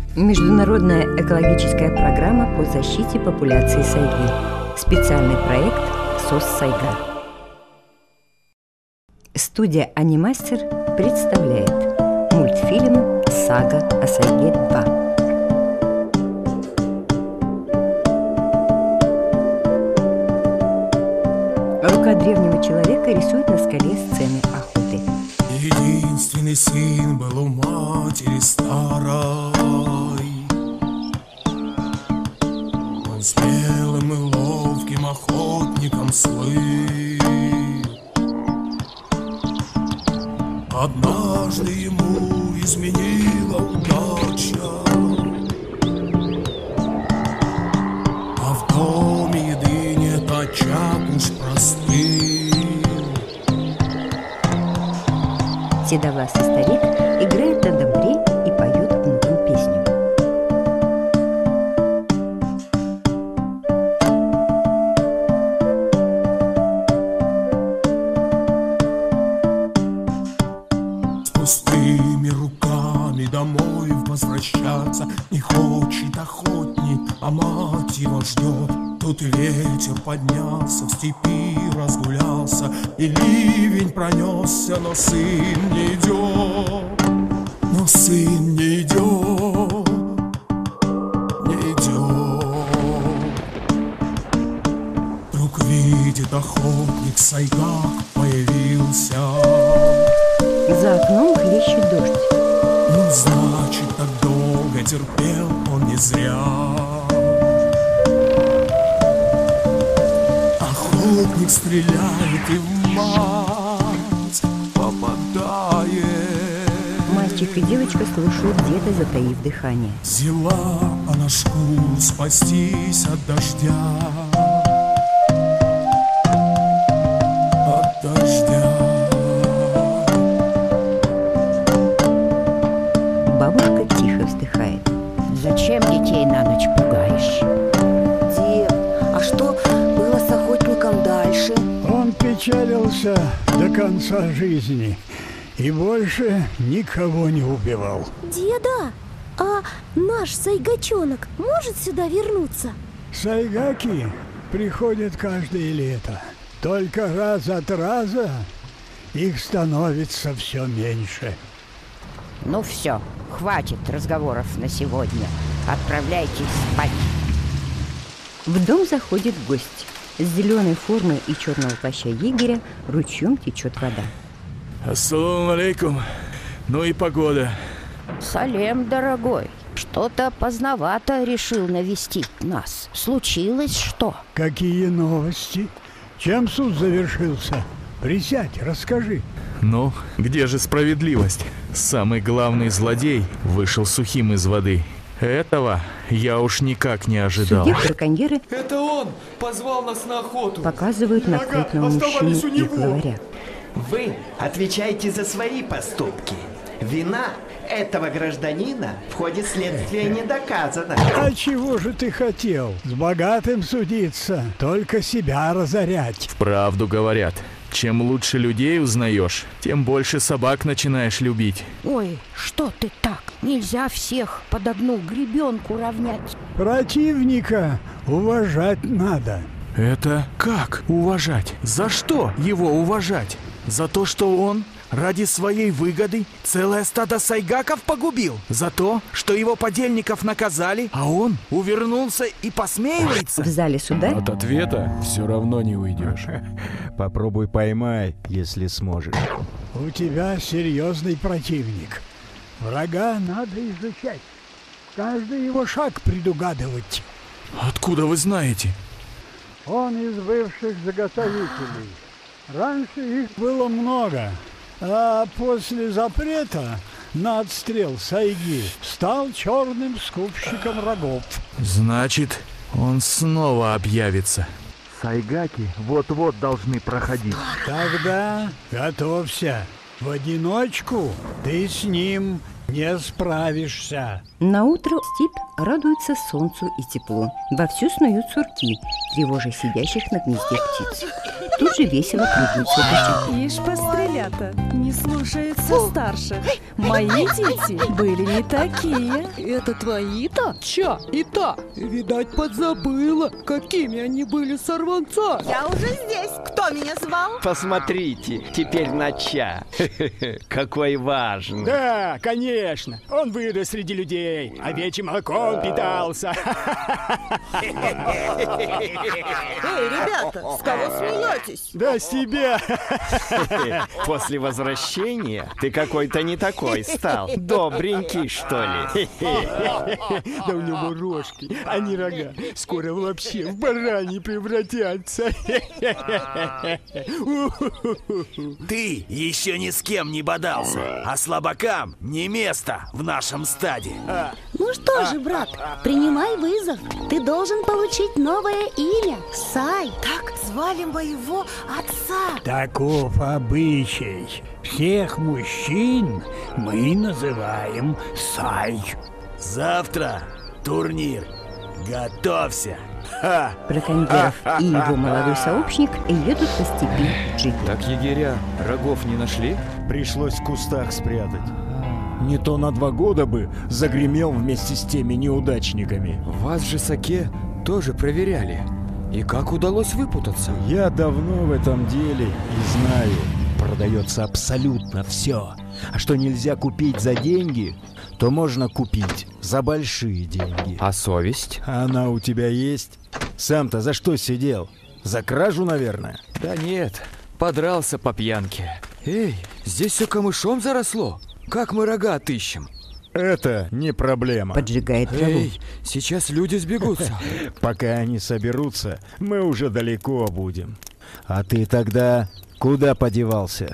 Международная экологическая программа по защите популяции сайги. Специальный проект СОС «Сайга». Студия «Анимастер» представляет мультфильм «Сага о Сайге 2». Рука древнего человека рисует на скале сцены охоты. Единственный сын был у матери старой. Он смелым и ловким охотником слыл. Однажды ему изменила удача, а в доме еды нет, очаг уж простыл. Седовласый старик играет на домбре и поет внукам песню. С пустыми руками домой возвращаться не хочет охотник, а мать его ждет. Тут ветер поднялся, в степи разгулялся, и ливень пронесся, но сын не идет, но сын не идет, не идет. Вдруг видит охотник, сайгак появился. За окном хлещет дождь. Ну, значит, так долго терпел он не зря. Охотник стреляет и в мать попадает. Мальчик и девочка слушают где-то, затаив дыхание. Взяла она шкуру спастись от дождя. От дождя. Бабушка тихо вздыхает. Зачем детей на ночь пугаешь? Дед, а что было с охотником дальше? Он печалился до конца жизни и больше никого не убивал. Деда, а наш сайгачонок может сюда вернуться? Сайгаки приходят каждое лето. Только раз от раза их становится все меньше. Ну все, хватит разговоров на сегодня. Отправляйтесь спать. В дом заходит гость. С зеленой формы и черного плаща егеря ручьем течет вода. Ассаламу алейкум. Ну и погода. Салем, дорогой. Что-то поздновато решил навестить нас. Случилось что? Какие новости? Чем суд завершился? Присядь, расскажи. Ну, где же справедливость? Самый главный злодей вышел сухим из воды. Этого я уж никак не ожидал. Судьи браконьеры Это он позвал нас на охоту. показывают на крупного мужчину и главаря. Вы отвечаете за свои поступки. Вина этого гражданина в ходе следствия не доказана. А чего же ты хотел? С богатым судиться, только себя разорять. Правду говорят. Чем лучше людей узнаешь, тем больше собак начинаешь любить. Ой, что ты так? Нельзя всех под одну гребенку равнять. Противника уважать надо. Это как уважать? За что его уважать? За то, что он ради своей выгоды целое стадо сайгаков погубил? За то, что его подельников наказали, а он увернулся и посмеивается? В зале суда От ответа все равно не уйдешь. Попробуй поймай, если сможешь. У тебя серьезный противник. Врага надо изучать. Каждый его шаг предугадывать. Откуда вы знаете? Он из бывших заготовителей. Раньше их было много, а после запрета на отстрел сайги стал черным скупщиком рогов. Значит, он снова объявится. Сайгаки вот-вот должны проходить. Тогда готовься. В одиночку ты с ним не справишься. наутро степь радуется солнцу и теплу. Вовсю снуют сурки, тревожа сидящих на гнезде птиц. тут же весело крикнул Сойгачок. Ишь, пострелята, не слушаются старших. Мои дети были не такие. Это твои-то? Ча и та. Видать, подзабыла, какими они были сорванца. Я уже здесь. Кто меня звал? Посмотрите, теперь на ча. Какой важный. Да, конечно. Он вырос среди людей, овечьим молоком питался. Эй, ребята, с кого смеетесь? Да с тебя. После возвращения ты какой-то не такой стал. Добренький, что ли? Да у него рожки, а не рога. Скоро вообще в барани превратятся. Ты еще ни с кем не бодался, а слабакам не место в нашем стаде. Ну что же, брат, принимай вызов. Ты должен получить новое имя. Сай. Так звали моего отца. Таков обычай. Всех мужчин мы называем Сай. Завтра турнир. Готовься. Браконьеров и его молодой сообщник едут по степи в джипе. Так егеря рогов не нашли? Пришлось в кустах спрятать. Не то на 2 года бы загремел вместе с теми неудачниками. Вас же Саке тоже проверяли. И как удалось выпутаться? Я давно в этом деле и знаю, продается абсолютно все. А что нельзя купить за деньги, то можно купить за большие деньги. А совесть? Она у тебя есть? Сам-то за что сидел? За кражу, наверное? Да нет, подрался по пьянке. Эй, здесь все камышом заросло. Как мы рога отыщем? Это не проблема. Поджигает траву. Эй, сейчас люди сбегутся. Пока они соберутся, мы уже далеко будем. А ты тогда куда подевался?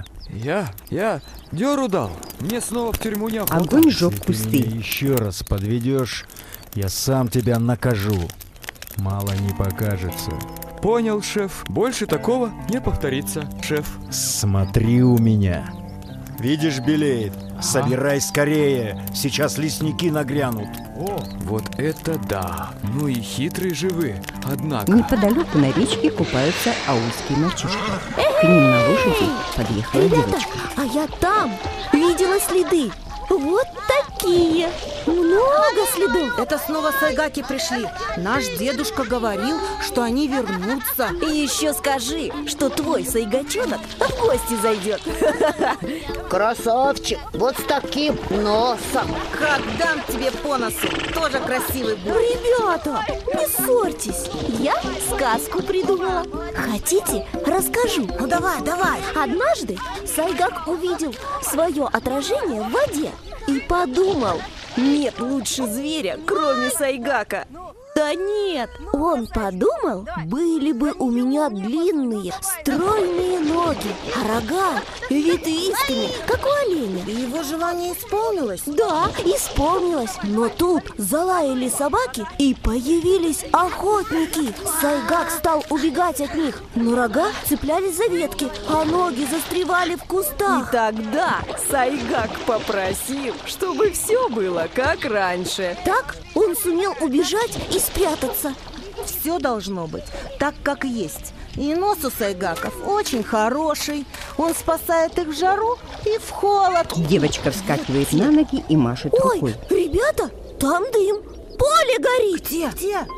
Я дёру дал. Мне снова в тюрьму не охота. Огонь сжег Если ты кусты. меня еще раз подведешь, я сам тебя накажу. Мало не покажется. Понял, шеф. Больше такого не повторится, шеф. Смотри у меня. Видишь, белеет. Собирай скорее. Сейчас лесники нагрянут. Вот это да. Ну и хитрые же вы. Однако. Неподалеку на речке купаются аульские мальчишки. К ним на лошади подъехала Ребята, девочка. а я там видела следы. Вот такие. Много следов. Это снова сайгаки пришли. Наш дедушка говорил, что они вернутся. И еще скажи, что твой сайгачонок в гости зайдет. Красавчик, вот с таким носом. Как дам тебе по носу, тоже красивый будет. Ребята, не ссорьтесь. Я сказку придумала. Хотите, расскажу? Ну давай. Однажды Сайгак увидел свое отражение в воде и подумал: нет лучше зверя, кроме Сайгака. Да нет, он подумал, были бы у меня длинные, стройные ноги, а рога ветвистыми, как у оленя. И его желание исполнилось? Да, исполнилось. Но тут залаяли собаки и появились охотники. Сайгак стал убегать от них, но рога цеплялись за ветки, а ноги застревали в кустах. И тогда Сайгак попросил, чтобы все было как раньше. Так он сумел убежать и спрятаться. Все должно быть так, как есть. И нос у сайгаков очень хороший. Он спасает их в жару и в холод. Девочка вскакивает на ноги и машет Ой, рукой. ребята, там дым. Поле горит. Где?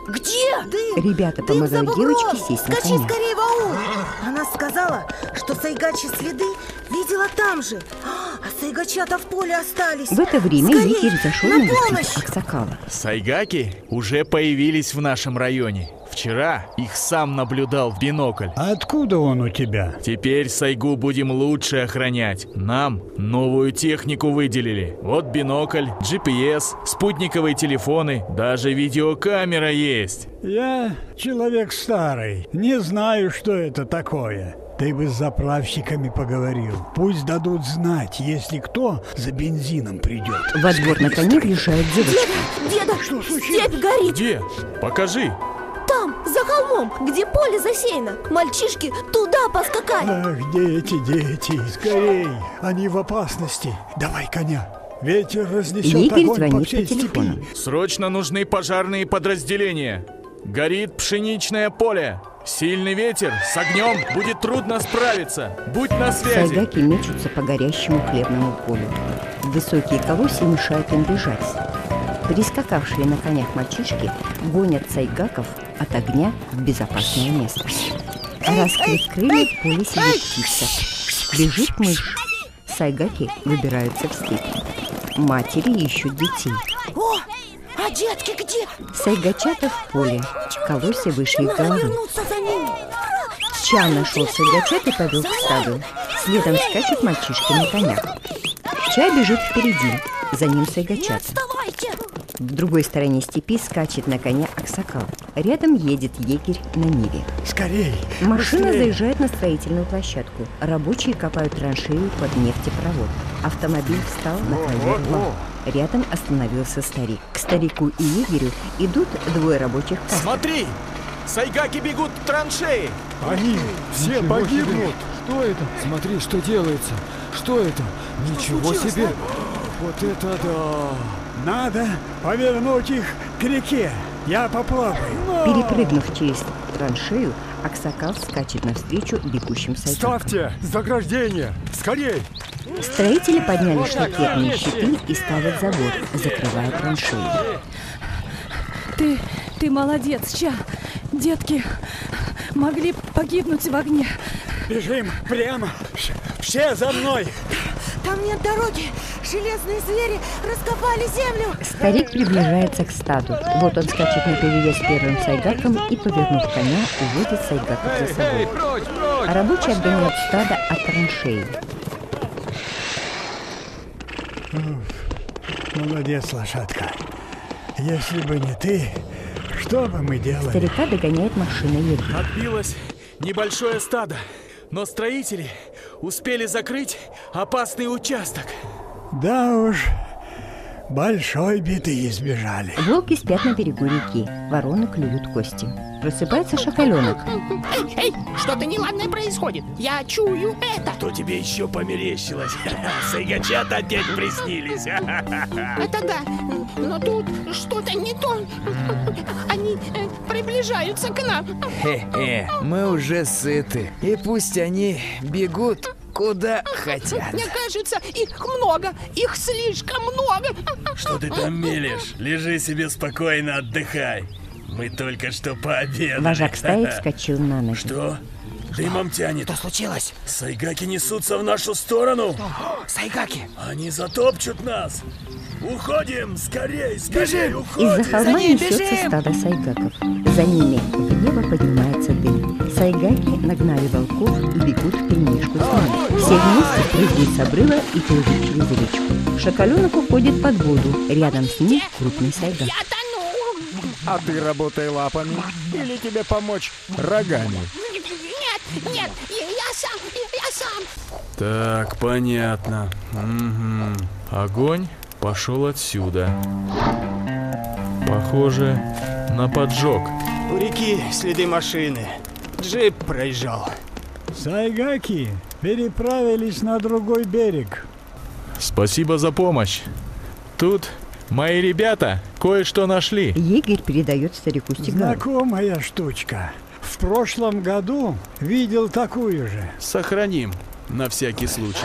Где? Дым. Ребята Дым за помогают бугром. девочке сесть на Скачи коня. скорее в аул. Она сказала, что сайгачьи следы видела там же. А сайгачата в поле остались. В это время Скорей, егерь зашел на на выстрел помощь. Аксакала. Сайгаки уже появились в нашем районе. Вчера их сам наблюдал в бинокль. А откуда он у тебя? Теперь Сайгу будем лучше охранять. Нам новую технику выделили. Вот бинокль, GPS, спутниковые телефоны, даже видеокамера есть. Я человек старый, не знаю, что это такое. Ты бы с заправщиками поговорил. Пусть дадут знать, если кто за бензином придет. Во двор на коне въезжает девочка. Деда, степь горит. Где? Покажи. Там, за холмом, где поле засеяно. Мальчишки туда поскакали. Ах, дети, скорей, они в опасности. Давай коня. Ветер разнесет Игорь огонь по звонит всей по телефону. степи. Срочно нужны пожарные подразделения. Горит пшеничное поле. Сильный ветер, с огнем будет трудно справиться. Будь на связи. Сайгаки мечутся по горящему хлебному полю. Высокие колосья мешают им бежать. Прискакавшие на конях мальчишки гонят сайгаков от огня в безопасное место. Раскрыв крылья, в поле сидит птица. Бежит мышь. Сайгаки выбираются в степь. Матери ищут детей. О, а детки где? Сайгачата в поле. Колосья выше их головы. Вернуться за ними. Ча нашел сайгачат и повел к стаду. Следом скачут мальчишки на конях. Ча бежит впереди, за ним сайгачата. Вставайте! В другой стороне степи скачет на коне аксакал. Рядом едет егерь на ниве. Скорей! Машина быстрее! заезжает на строительную площадку. Рабочие копают траншею под нефтепровод. Автомобиль встал на краю рва. Рядом остановился старик. К старику и егерю идут двое рабочих каст. Смотри! Сайгаки бегут к траншеи! Они все погибнут! Что это? Смотри, что делается. Что это? Ничего себе! Вот это да! Надо повернуть их к реке. Я попробую. Перепрыгнув через траншею, аксакал скачет навстречу бегущим сайгакам. Ставьте заграждение! Скорей! Строители подняли штакетные щиты и ставят забор, закрывая траншею. Ты молодец, Ча. Детки могли погибнуть в огне. Бежим прямо. Все за мной. Там нет дороги. Железные звери раскопали землю. Старик приближается к стаду. Вот он скачет наперевес первым сайгаком и, повернув коня, уводит сайгаков за собой. А рабочие отгоняют стадо от траншеи. Молодец, лошадка. Если бы не ты, что бы мы делали? Старика догоняет машина егеря. Отбилось небольшое стадо, но строители успели закрыть опасный участок. Да уж, большой беды избежали. Волки спят на берегу реки. Вороны клюют кости. Просыпается шакаленок. Эй, что-то неладное происходит. Я чую это. Что тебе еще померещилось? Сайгачата опять приснились. Это да, но тут что-то не то. Они приближаются к нам. Хе-хе, мы уже сыты. И пусть они бегут куда хотят. Мне кажется, их много. Их слишком много. Что ты там мелешь? Лежи себе спокойно, отдыхай. Мы только что пообедали. Вожак стаи вскочил на ноги. Что? Дымом тянет. Что случилось? Сайгаки несутся в нашу сторону. Сайгаки. Они затопчут нас. Уходим! Скорей, скорей, уходим! Из-за холма несется стадо сайгаков. За ними в небо поднимается дым. Сайгаки нагнали волков и бегут вперемешку с ними. Все вместе прыгают с обрыва и плывут через речку. Шакаленок уходит под воду. Рядом с ним крупный сайгак. Я тону. А ты работай лапами или тебе помочь рогами? Нет, я сам. Так, понятно. Огонь пошел отсюда. Похоже на поджог. У реки следы машины. Джип проезжал. Сайгаки переправились на другой берег. Спасибо за помощь. Тут мои ребята кое-что нашли. Егерь передает старику сигару. Знакомая штучка. В прошлом году видел такую же. Сохраним на всякий случай.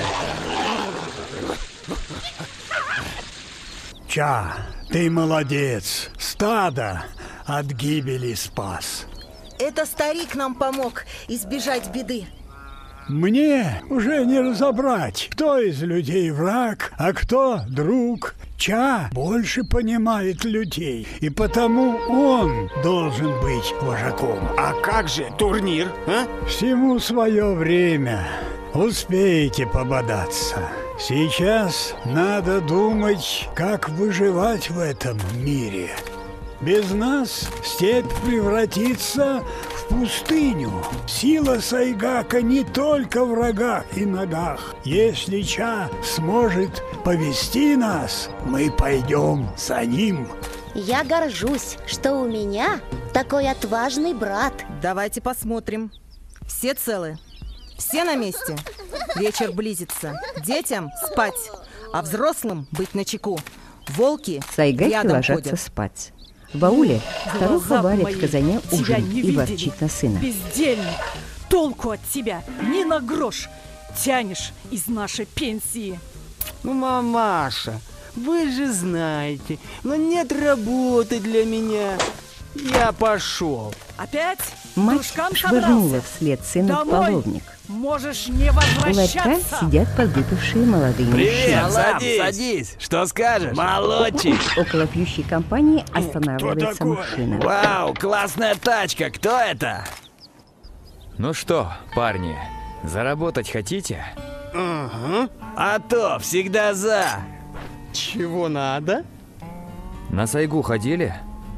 Ча, ты молодец. Стадо от гибели спас. Это старик нам помог избежать беды. Мне уже не разобрать, кто из людей враг, а кто друг. Ча больше понимает людей, и потому он должен быть вожаком. А как же турнир, а? Всему свое время. Успеете пободаться. Сейчас надо думать, как выживать в этом мире. Без нас степь превратится в пустыню. Сила сайгака не только в рогах и ногах. Если Ча сможет повести нас, мы пойдем за ним. Я горжусь, что у меня такой отважный брат. Давайте посмотрим. Все целы? Все на месте? Вечер близится. Детям спать, а взрослым быть начеку. Волки Сайгаки рядом ложатся ходят. спать. В ауле старуха Глаза варит мои в казане тебя ужин не и видели. ворчит на сына. Бездельник, толку от тебя ни на грош. Тянешь из нашей пенсии. Ну, мамаша, вы же знаете, но нет работы для меня. Я пошел. Опять? Мать Дружкам швырнула собрался? вслед сына в Домой. половник. Можешь не У ларька возвращаться. сидят подвыпившие молодые Привет, мужчины. садись. Что скажешь? Молодчик. Около пьющей компании останавливается машина. Вау, классная тачка. Кто это? Ну что, парни, заработать хотите? Ага. А то, всегда за. Чего надо? На сайгу ходили?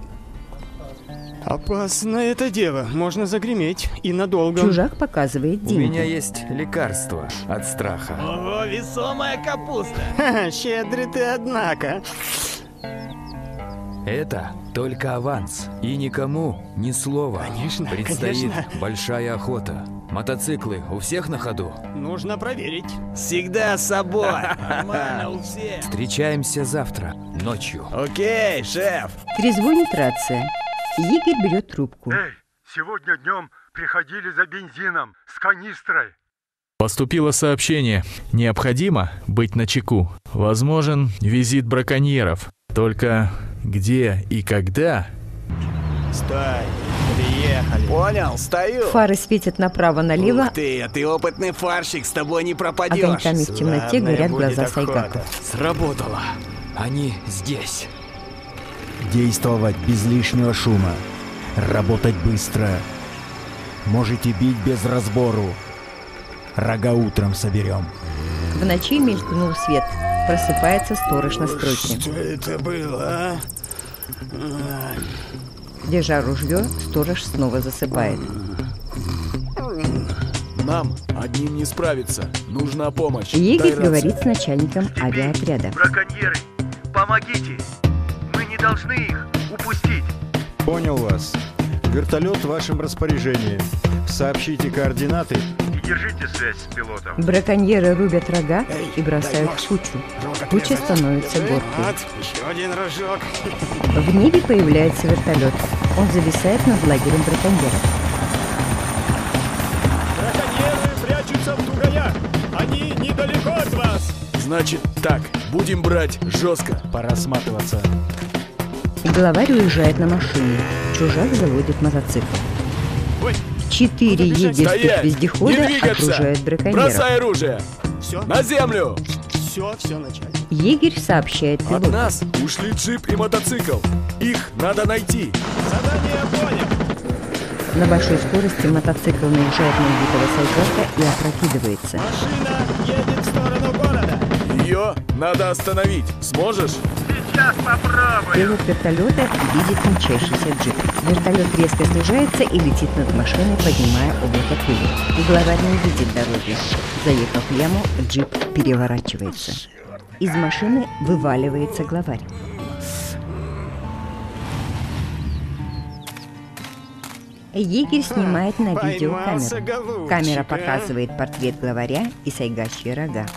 Опасно это дело. Можно загреметь и надолго. Чужак показывает У деньги. меня есть лекарство от страха. Ого, весомая капуста. Ха-ха, щедрый ты, однако. Это только аванс. И никому ни слова. Конечно, Предстоит конечно. большая охота. Мотоциклы у всех на ходу? Нужно проверить. Всегда с собой. Нормально у всех. Встречаемся завтра, ночью. Окей, шеф. Трезвонит рация. Игорь берет трубку. Эй, сегодня днем приходили за бензином с канистрой. Поступило сообщение. Необходимо быть начеку. Возможен визит браконьеров. Только где и когда? Стой, приехали. Понял, стою. Фары светят направо-налево, Ух ты опытный фарщик, с тобой не пропадешь. огоньками в темноте Славная горят будет глаза охота. Сайгака. Сработало. Они здесь. Действовать без лишнего шума. Работать быстро. Можете бить без разбору. Рога утром соберем. В ночи мелькнул свет. Просыпается сторож на стройке. Что это было, а? Держа ружье, сторож снова засыпает. Нам одним не справиться. Нужна помощь. Игорь говорит с начальником авиаотряда. Браконьеры, помогите! Мы не должны их упустить. Понял вас. Вертолет в вашем распоряжении. Сообщите координаты. И держите связь с пилотом. Браконьеры рубят рога и бросают в кучу. Куча становится горкой. Вот, еще один рожок. В небе появляется вертолет. Он зависает над лагерем браконьеров. Браконьеры прячутся в тугаях. Они недалеко от вас. Значит так, будем брать жестко. Пора сматываться. Главарь уезжает на машине. Чужак заводит мотоцикл. 4 егерских Стоять! вездехода Не двигаться! окружают браконьеров. Бросай оружие! Все, На землю! все, начальник. Егерь сообщает От пилоту. нас ушли джип и мотоцикл. Их надо найти. Задание понял. На большой скорости мотоцикл наезжает на убитого Сайгака и опрокидывается. Машина едет в сторону города. Ее надо остановить. Сможешь? Сейчас попробуем. Пилот вертолета видит мчащийся джип. Вертолет резко снижается и летит над машиной, поднимая облако пыли. Главарь не видит дороги. Заехав в яму, джип переворачивается. Из машины вываливается главарь. Егерь снимает на видео Поймался, камеру. голубчик, Камера а? показывает портрет главаря и сайгачьи рога.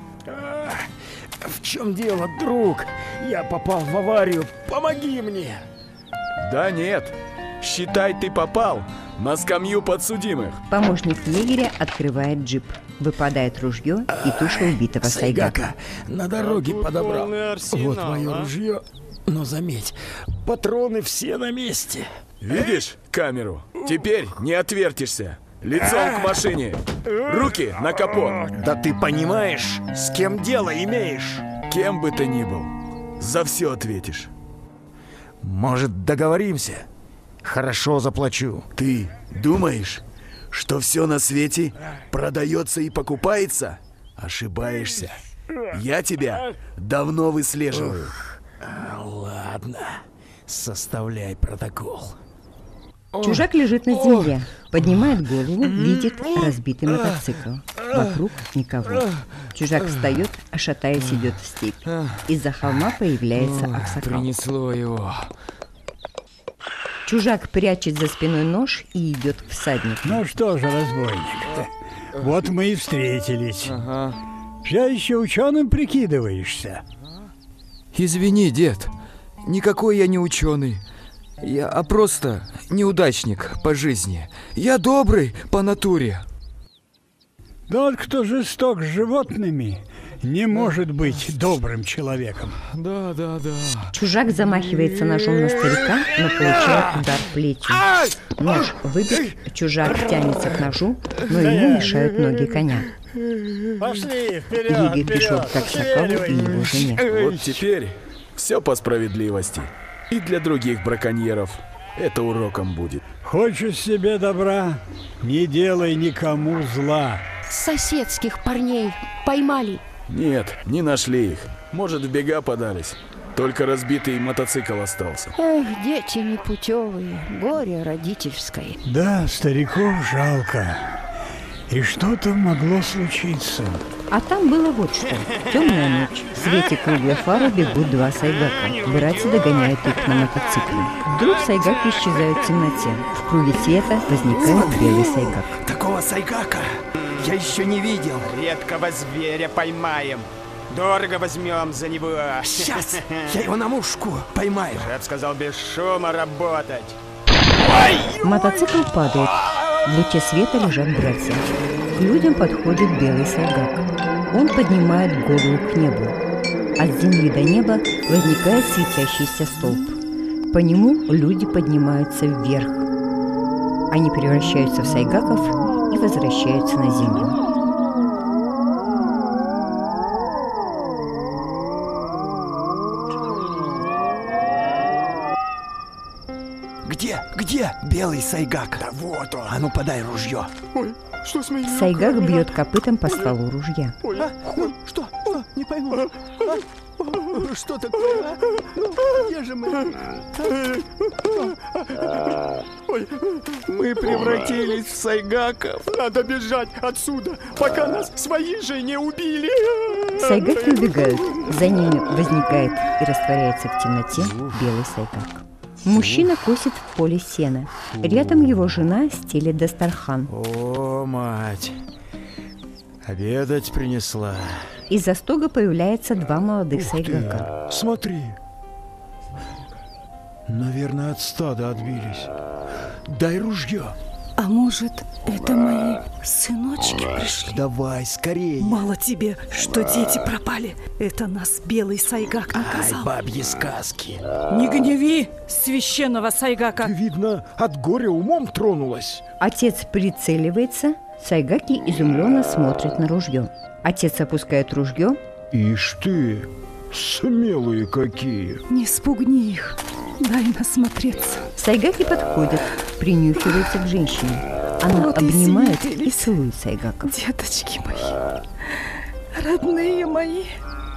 В чем дело, друг? Я попал в аварию. Помоги мне. Да нет. Считай, ты попал на скамью подсудимых. Помощник егеря открывает джип. Выпадает ружье и туша убитого Сайгака. На дороге подобрал. Полный арсенал, Вот мое а? ружье. Но заметь, патроны все на месте. Видишь камеру? Теперь не отвертишься. Лицом к машине. Руки на капот. Да ты понимаешь, с кем дело имеешь? Кем бы ты ни был, за все ответишь. Может, договоримся? Хорошо заплачу. Ты думаешь, что все на свете продается и покупается? Ошибаешься. Я тебя давно выслеживаю. Ладно, составляй протокол. Чужак лежит на земле, поднимает голову, видит разбитый мотоцикл. Вокруг никого. Чужак встает, а шатаясь идет в степь. Из-за холма появляется аксакал. Принесло его. Чужак прячет за спиной нож и идет к всаднику. Ну что же, разбойник, вот мы и встретились. Все еще ученым прикидываешься? Извини, дед. Никакой я не ученый. Я просто неудачник по жизни. Я добрый по натуре. Тот, кто жесток с животными, не может быть добрым человеком. Да. Чужак замахивается ножом на старика, но получает удар плетью. Нож выбит, чужак тянется к ножу, но ему мешают ноги коня. Пошли вперед, Егерь бежит к Аксакову и его жене. Вот теперь все по справедливости. И для других браконьеров это уроком будет. Хочешь себе добра, не делай никому зла. Соседских парней поймали. Нет, не нашли их. Может, в бега подались. Только разбитый мотоцикл остался. Эх, дети непутевые, горе родительское. Да, стариков жалко. И что-то могло случиться. А там было вот что. Темная ночь. В свете круглой фары бегут два сайгака. Братья догоняют их на мотоцикле. Вдруг сайгаки исчезают в темноте. В круге света возникает белый сайгак. Такого сайгака я еще не видел. Редкого зверя поймаем. Дорого возьмем за него. Сейчас я его на мушку поймаю. Шеф сказал без шума работать. Мотоцикл падает. В луче света лежат братья. К людям подходит белый сайгак. Он поднимает голову к небу. От земли до неба возникает светящийся столб. По нему люди поднимаются вверх. Они превращаются в сайгаков и возвращаются на землю. Где белый сайгак? Да вот он. А ну подай ружье. Ой, что с моей Сайгак бьет копытом по стволу ружья. Ой, что? Не пойму. Что такое? Где же мы? Ой, мы превратились в сайгаков. Надо бежать отсюда, пока нас свои же не убили. Сайгаки убегают. За ними возникает и растворяется в темноте белый сайгак. Мужчина косит в поле сена. Рядом его жена стелит дастархан. О, мать! Обедать принесла. Из-за стога появляются два молодых сайгака. Смотри. Наверное, от стада отбились. Дай ружье. А может, это мои сыночки пришли? Давай, скорее. Мало тебе, что дети пропали. Это нас белый сайгак наказал. Ай, бабьи сказки. Не гневи священного сайгака. Видно, от горя умом тронулась. Отец прицеливается. Сайгаки изумленно смотрят на ружье. Отец опускает ружье. Ишь ты, смелые какие. Не спугни их. Дай насмотреться. Сайгаки подходят, принюхиваются к женщине. Она Вот обнимает и и целует сайгаков. Деточки мои, родные мои.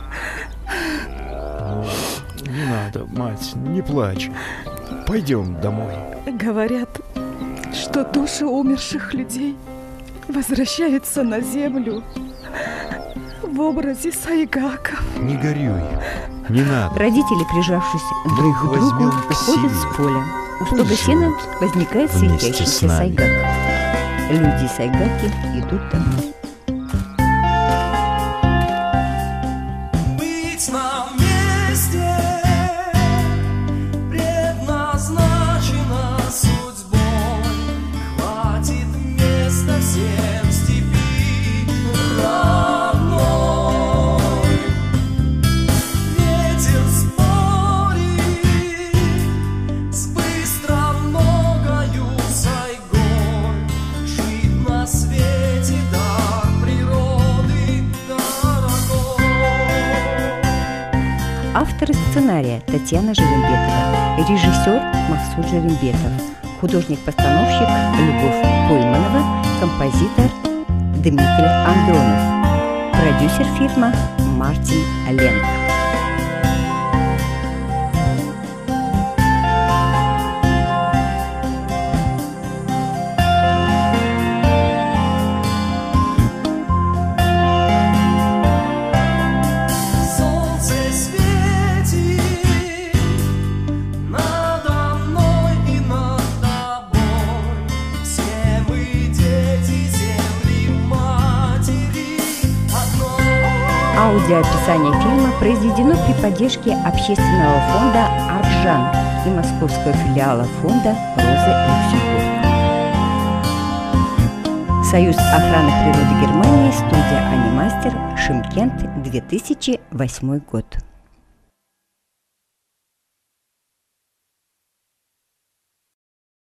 Не надо, мать, не плачь. Пойдем домой. Говорят, что души умерших людей возвращаются на землю в образе сайгаков. Не горюй, не надо. Родители, прижавшись друг к другу, возьмем к уходят себе. с поля. У стога Пусть сена живут возникает вместе с светящийся нами. сайгак. Люди и сайгаки идут домой. Быть нам вместе предназначено судьбой. Хватит места всем в степи родной. Ветер спорит с быстро многою сайгой. Жить на свете дар природы дорогой. Автор сценария Татьяна Жерембетова, режиссер Махсуд Жерембетов, художник-постановщик Любовь Пойманова, композитор Дмитрий Андронов, продюсер фильма Мартин Ленг. Солнце светит надо мной и над тобой. Все мы дети земли, матери одной. Аудиоописание фильма произведено при поддержке общественного фонда «Арджан». и московского филиала фонда Розы Люксембург. Союз охраны природы Германии, студия «Анимастер», Шымкент, 2008 год.